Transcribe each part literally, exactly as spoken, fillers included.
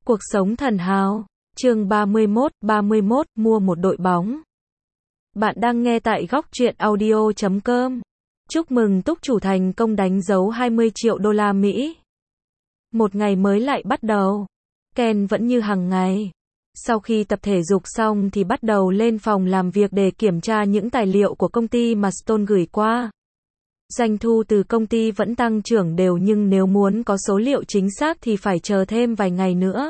Cuộc sống thần hào. Chương ba mươi mốt, ba mươi mốt, mua một đội bóng. Bạn đang nghe tại góc truyện audio chấm com. Chúc mừng túc chủ thành công đánh dấu hai mươi triệu đô la Mỹ. Một ngày mới lại bắt đầu. Ken vẫn như hàng ngày. Sau khi tập thể dục xong thì bắt đầu lên phòng làm việc để kiểm tra những tài liệu của công ty mà Stone gửi qua. Doanh thu từ công ty vẫn tăng trưởng đều nhưng nếu muốn có số liệu chính xác thì phải chờ thêm vài ngày nữa.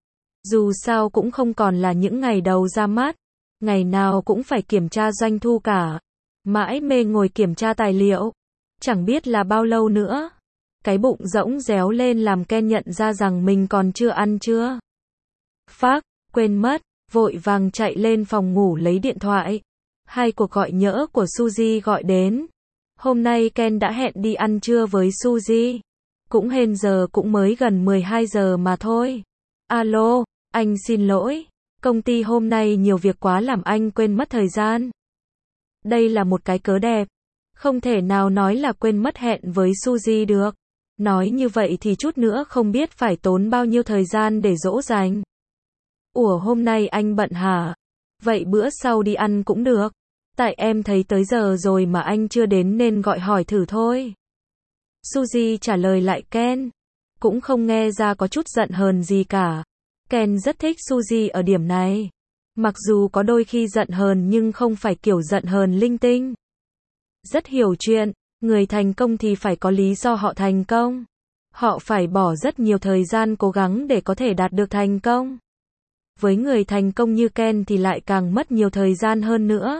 Dù sao cũng không còn là những ngày đầu ra mắt. Ngày nào cũng phải kiểm tra doanh thu cả. Mãi mê ngồi kiểm tra tài liệu. Chẳng biết là bao lâu nữa. Cái bụng rỗng réo lên làm Ken nhận ra rằng mình còn chưa ăn trưa. Phác, quên mất, vội vàng chạy lên phòng ngủ lấy điện thoại. Hai cuộc gọi nhỡ của Suzy gọi đến. Hôm nay Ken đã hẹn đi ăn trưa với Suzy. Cũng hên giờ cũng mới gần mười hai giờ mà thôi. Alo, anh xin lỗi. Công ty hôm nay nhiều việc quá làm anh quên mất thời gian. Đây là một cái cớ đẹp. Không thể nào nói là quên mất hẹn với Suzy được. Nói như vậy thì chút nữa không biết phải tốn bao nhiêu thời gian để dỗ dành. Ủa hôm nay anh bận hả? Vậy bữa sau đi ăn cũng được. Tại em thấy tới giờ rồi mà anh chưa đến nên gọi hỏi thử thôi. Suzy trả lời lại Ken. Cũng không nghe ra có chút giận hờn gì cả. Ken rất thích Suzy ở điểm này. Mặc dù có đôi khi giận hờn nhưng không phải kiểu giận hờn linh tinh. Rất hiểu chuyện, người thành công thì phải có lý do họ thành công. Họ phải bỏ rất nhiều thời gian cố gắng để có thể đạt được thành công. Với người thành công như Ken thì lại càng mất nhiều thời gian hơn nữa.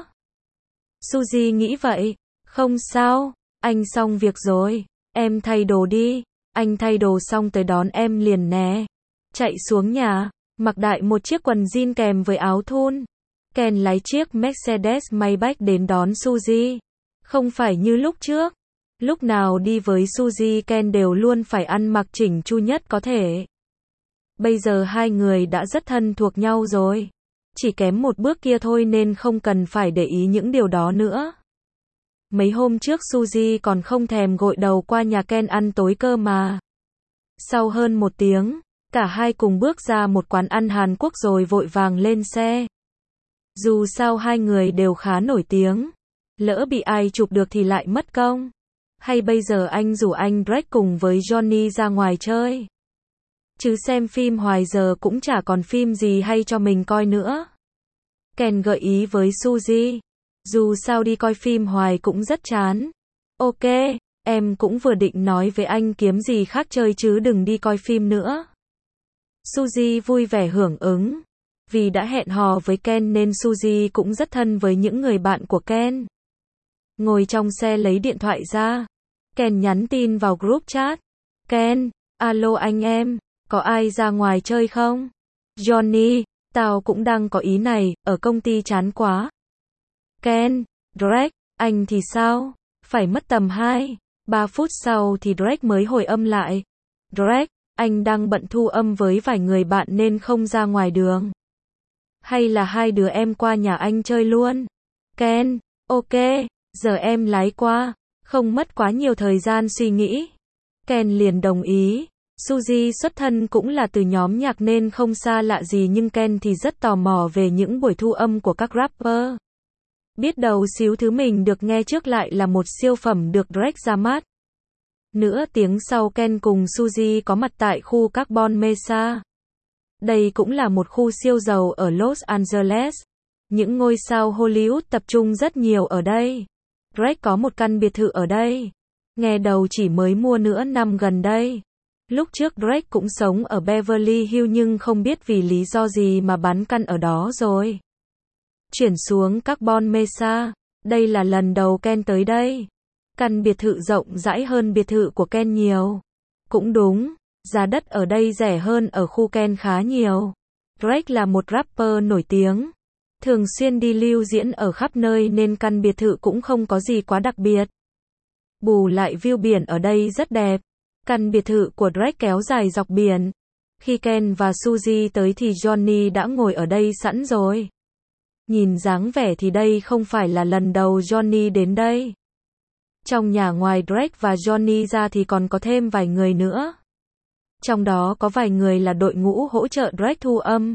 Suzy nghĩ vậy. Không sao, anh xong việc rồi. Em thay đồ đi. Anh thay đồ xong tới đón em liền nè. Chạy xuống nhà, mặc đại một chiếc quần jean kèm với áo thun. Ken lái chiếc Mercedes Maybach đến đón Suzy. Không phải như lúc trước. Lúc nào đi với Suzy Ken đều luôn phải ăn mặc chỉnh chu nhất có thể. Bây giờ hai người đã rất thân thuộc nhau rồi. Chỉ kém một bước kia thôi nên không cần phải để ý những điều đó nữa. Mấy hôm trước Suzy còn không thèm gội đầu qua nhà Ken ăn tối cơ mà. Sau hơn một tiếng, cả hai cùng bước ra một quán ăn Hàn Quốc rồi vội vàng lên xe. Dù sao hai người đều khá nổi tiếng. Lỡ bị ai chụp được thì lại mất công. Hay bây giờ anh rủ anh Drake cùng với Johnny ra ngoài chơi. Chứ xem phim hoài giờ cũng chả còn phim gì hay cho mình coi nữa. Ken gợi ý với Suzy. Dù sao đi coi phim hoài cũng rất chán. Ok, em cũng vừa định nói với anh kiếm gì khác chơi chứ đừng đi coi phim nữa. Suzy vui vẻ hưởng ứng. Vì đã hẹn hò với Ken nên Suzy cũng rất thân với những người bạn của Ken. Ngồi trong xe lấy điện thoại ra. Ken nhắn tin vào group chat. Ken, alo anh em, có ai ra ngoài chơi không? Johnny, tao cũng đang có ý này, ở công ty chán quá. Ken, Drake, anh thì sao? Phải mất tầm hai, ba phút sau thì Drake mới hồi âm lại. Drake, anh đang bận thu âm với vài người bạn nên không ra ngoài đường. Hay là hai đứa em qua nhà anh chơi luôn? Ken, ok, giờ em lái qua, không mất quá nhiều thời gian suy nghĩ. Ken liền đồng ý. Suzy xuất thân cũng là từ nhóm nhạc nên không xa lạ gì nhưng Ken thì rất tò mò về những buổi thu âm của các rapper. Biết đầu xíu thứ mình được nghe trước lại là một siêu phẩm được Drake ra mắt. Nửa tiếng sau Ken cùng Suzy có mặt tại khu Carbon Mesa. Đây cũng là một khu siêu giàu ở Los Angeles. Những ngôi sao Hollywood tập trung rất nhiều ở đây. Drake có một căn biệt thự ở đây. Nghe đầu chỉ mới mua nửa năm gần đây. Lúc trước Drake cũng sống ở Beverly Hills nhưng không biết vì lý do gì mà bán căn ở đó rồi. Chuyển xuống Carbon Mesa. Đây là lần đầu Ken tới đây. Căn biệt thự rộng rãi hơn biệt thự của Ken nhiều. Cũng đúng, giá đất ở đây rẻ hơn ở khu Ken khá nhiều. Drake là một rapper nổi tiếng. Thường xuyên đi lưu diễn ở khắp nơi nên căn biệt thự cũng không có gì quá đặc biệt. Bù lại view biển ở đây rất đẹp. Căn biệt thự của Drake kéo dài dọc biển. Khi Ken và Suzy tới thì Johnny đã ngồi ở đây sẵn rồi. Nhìn dáng vẻ thì đây không phải là lần đầu Johnny đến đây. Trong nhà ngoài Drake và Johnny ra thì còn có thêm vài người nữa. Trong đó có vài người là đội ngũ hỗ trợ Drake thu âm.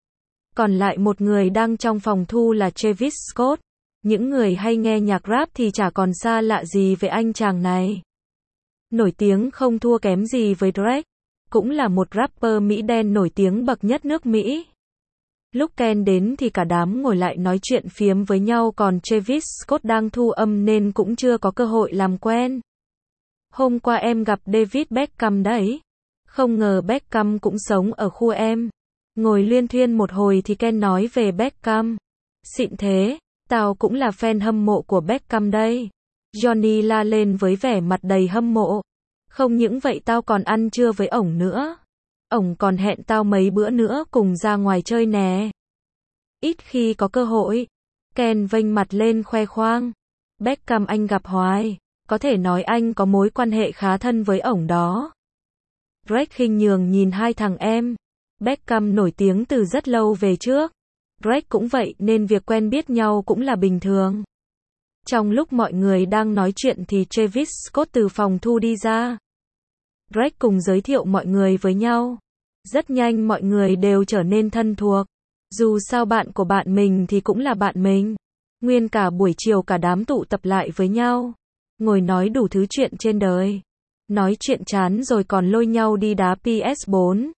Còn lại một người đang trong phòng thu là Travis Scott. Những người hay nghe nhạc rap thì chả còn xa lạ gì về anh chàng này. Nổi tiếng không thua kém gì với Drake. Cũng là một rapper Mỹ đen nổi tiếng bậc nhất nước Mỹ. Lúc Ken đến thì cả đám ngồi lại nói chuyện phiếm với nhau, còn Travis Scott đang thu âm nên cũng chưa có cơ hội làm quen. Hôm qua em gặp David Beckham đấy. Không ngờ Beckham cũng sống ở khu em. Ngồi luyên thuyên một hồi thì Ken nói về Beckham. Xịn thế, tao cũng là fan hâm mộ của Beckham đây. Johnny la lên với vẻ mặt đầy hâm mộ. Không những vậy tao còn ăn trưa với ổng nữa. Ổng còn hẹn tao mấy bữa nữa cùng ra ngoài chơi nè. Ít khi có cơ hội. Ken vênh mặt lên khoe khoang. Beckham anh gặp hoài. Có thể nói anh có mối quan hệ khá thân với ổng đó. Drake khinh nhường nhìn hai thằng em. Beckham nổi tiếng từ rất lâu về trước. Drake cũng vậy nên việc quen biết nhau cũng là bình thường. Trong lúc mọi người đang nói chuyện thì Travis Scott từ phòng thu đi ra. Drake cùng giới thiệu mọi người với nhau. Rất nhanh mọi người đều trở nên thân thuộc. Dù sao bạn của bạn mình thì cũng là bạn mình. Nguyên cả buổi chiều cả đám tụ tập lại với nhau. Ngồi nói đủ thứ chuyện trên đời. Nói chuyện chán rồi còn lôi nhau đi đá P S bốn.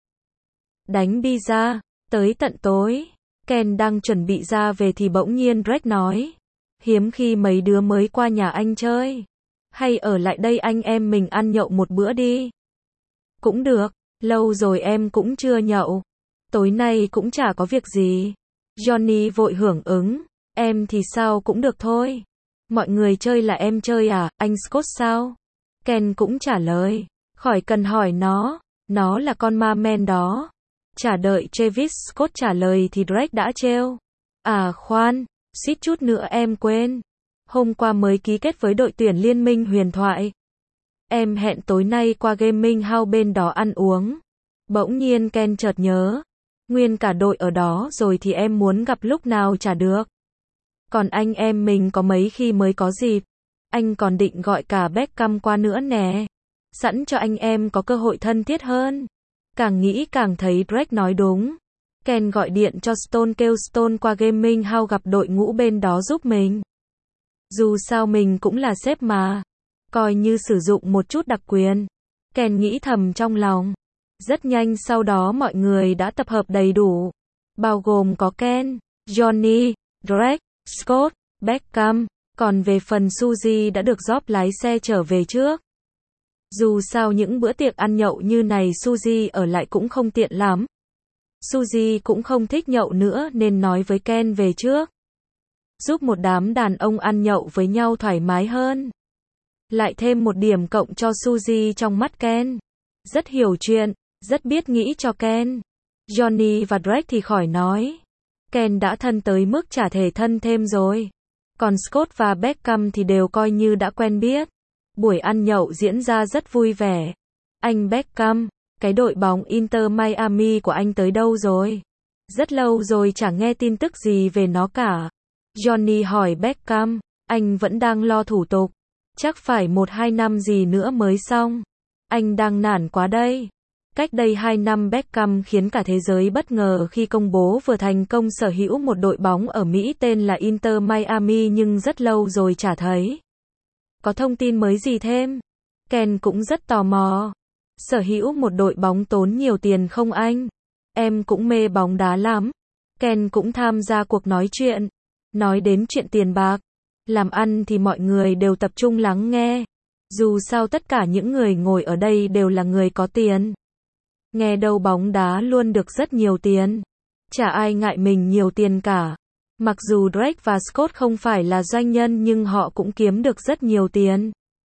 Đánh pizza. Tới tận tối. Ken đang chuẩn bị ra về thì bỗng nhiên Drake nói. Hiếm khi mấy đứa mới qua nhà anh chơi. Hay ở lại đây anh em mình ăn nhậu một bữa đi. Cũng được. Lâu rồi em cũng chưa nhậu. Tối nay cũng chả có việc gì. Johnny vội hưởng ứng. Em thì sao cũng được thôi. Mọi người chơi là em chơi à, anh Scott sao? Ken cũng trả lời. Khỏi cần hỏi nó. Nó là con ma men đó. Chả đợi Travis Scott trả lời thì Drake đã trêu. À khoan, suýt chút nữa em quên. Hôm qua mới ký kết với đội tuyển Liên minh huyền thoại. Em hẹn tối nay qua gaming house bên đó ăn uống. Bỗng nhiên Ken chợt nhớ. Nguyên cả đội ở đó rồi thì em muốn gặp lúc nào chả được. Còn anh em mình có mấy khi mới có dịp. Anh còn định gọi cả Beckham qua nữa nè. Sẵn cho anh em có cơ hội thân thiết hơn. Càng nghĩ càng thấy Drake nói đúng. Ken gọi điện cho Stone kêu Stone qua gaming house gặp đội ngũ bên đó giúp mình. Dù sao mình cũng là sếp mà. Coi như sử dụng một chút đặc quyền. Ken nghĩ thầm trong lòng. Rất nhanh sau đó mọi người đã tập hợp đầy đủ. Bao gồm có Ken, Johnny, Drake, Scott, Beckham. Còn về phần Suzy đã được Job lái xe trở về trước. Dù sao những bữa tiệc ăn nhậu như này Suzy ở lại cũng không tiện lắm. Suzy cũng không thích nhậu nữa nên nói với Ken về trước. Giúp một đám đàn ông ăn nhậu với nhau thoải mái hơn. Lại thêm một điểm cộng cho Suzy trong mắt Ken. Rất hiểu chuyện, rất biết nghĩ cho Ken. Johnny và Drake thì khỏi nói. Ken đã thân tới mức chả thể thân thêm rồi. Còn Scott và Beckham thì đều coi như đã quen biết. Buổi ăn nhậu diễn ra rất vui vẻ. Anh Beckham, cái đội bóng Inter Miami của anh tới đâu rồi? Rất lâu rồi chả nghe tin tức gì về nó cả. Johnny hỏi Beckham, anh vẫn đang lo thủ tục. Chắc phải một hai năm gì nữa mới xong. Anh đang nản quá đây. Cách đây hai năm Beckham khiến cả thế giới bất ngờ khi công bố vừa thành công sở hữu một đội bóng ở Mỹ tên là Inter Miami nhưng rất lâu rồi chả thấy. Có thông tin mới gì thêm? Ken cũng rất tò mò. Sở hữu một đội bóng tốn nhiều tiền không anh? Em cũng mê bóng đá lắm. Ken cũng tham gia cuộc nói chuyện. Nói đến chuyện tiền bạc. Làm ăn thì mọi người đều tập trung lắng nghe. Dù sao tất cả những người ngồi ở đây đều là người có tiền. Nghe đâu bóng đá luôn được rất nhiều tiền. Chả ai ngại mình nhiều tiền cả. Mặc dù Drake và Scott không phải là doanh nhân nhưng họ cũng kiếm được rất nhiều tiền.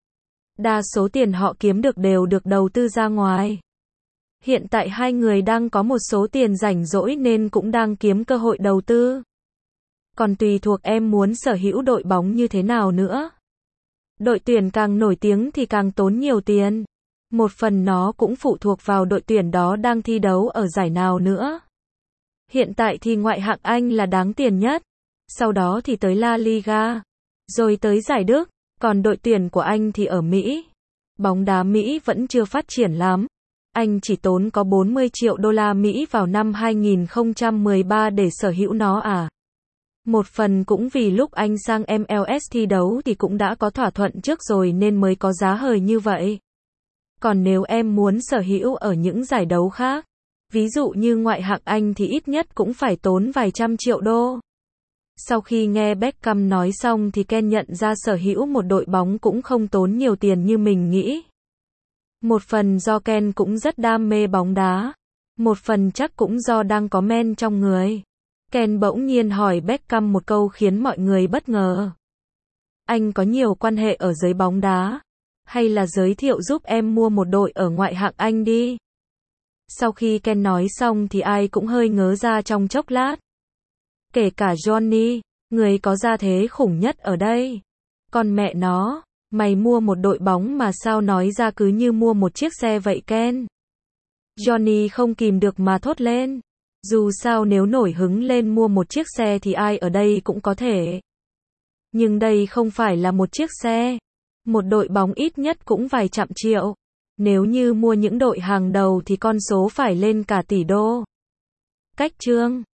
Đa số tiền họ kiếm được đều được đầu tư ra ngoài. Hiện tại hai người đang có một số tiền rảnh rỗi nên cũng đang kiếm cơ hội đầu tư. Còn tùy thuộc em muốn sở hữu đội bóng như thế nào nữa. Đội tuyển càng nổi tiếng thì càng tốn nhiều tiền. Một phần nó cũng phụ thuộc vào đội tuyển đó đang thi đấu ở giải nào nữa. Hiện tại thì ngoại hạng Anh là đáng tiền nhất. Sau đó thì tới La Liga. Rồi tới giải Đức. Còn đội tuyển của anh thì ở Mỹ. Bóng đá Mỹ vẫn chưa phát triển lắm. anh chỉ tốn có bốn mươi triệu đô la Mỹ vào năm hai nghìn không trăm mười ba để sở hữu nó à? Một phần cũng vì lúc anh sang em lờ ét thi đấu thì cũng đã có thỏa thuận trước rồi nên mới có giá hời như vậy. Còn nếu em muốn sở hữu ở những giải đấu khác, ví dụ như ngoại hạng Anh thì ít nhất cũng phải tốn vài trăm triệu đô. Sau khi nghe Beckham nói xong thì Ken nhận ra sở hữu một đội bóng cũng không tốn nhiều tiền như mình nghĩ. Một phần do Ken cũng rất đam mê bóng đá. Một phần chắc cũng do đang có men trong người. Ken bỗng nhiên hỏi Beckham một câu khiến mọi người bất ngờ. Anh có nhiều quan hệ ở giới bóng đá. Hay là giới thiệu giúp em mua một đội ở ngoại hạng Anh đi. Sau khi Ken nói xong thì ai cũng hơi ngớ ra trong chốc lát. Kể cả Johnny, người có gia thế khủng nhất ở đây. Con mẹ nó, mày mua một đội bóng mà sao nói ra cứ như mua một chiếc xe vậy Ken? Johnny không kìm được mà thốt lên. Dù sao nếu nổi hứng lên mua một chiếc xe thì ai ở đây cũng có thể. Nhưng đây không phải là một chiếc xe. Một đội bóng ít nhất cũng vài trăm triệu. Nếu như mua những đội hàng đầu thì con số phải lên cả tỷ đô. Cách chương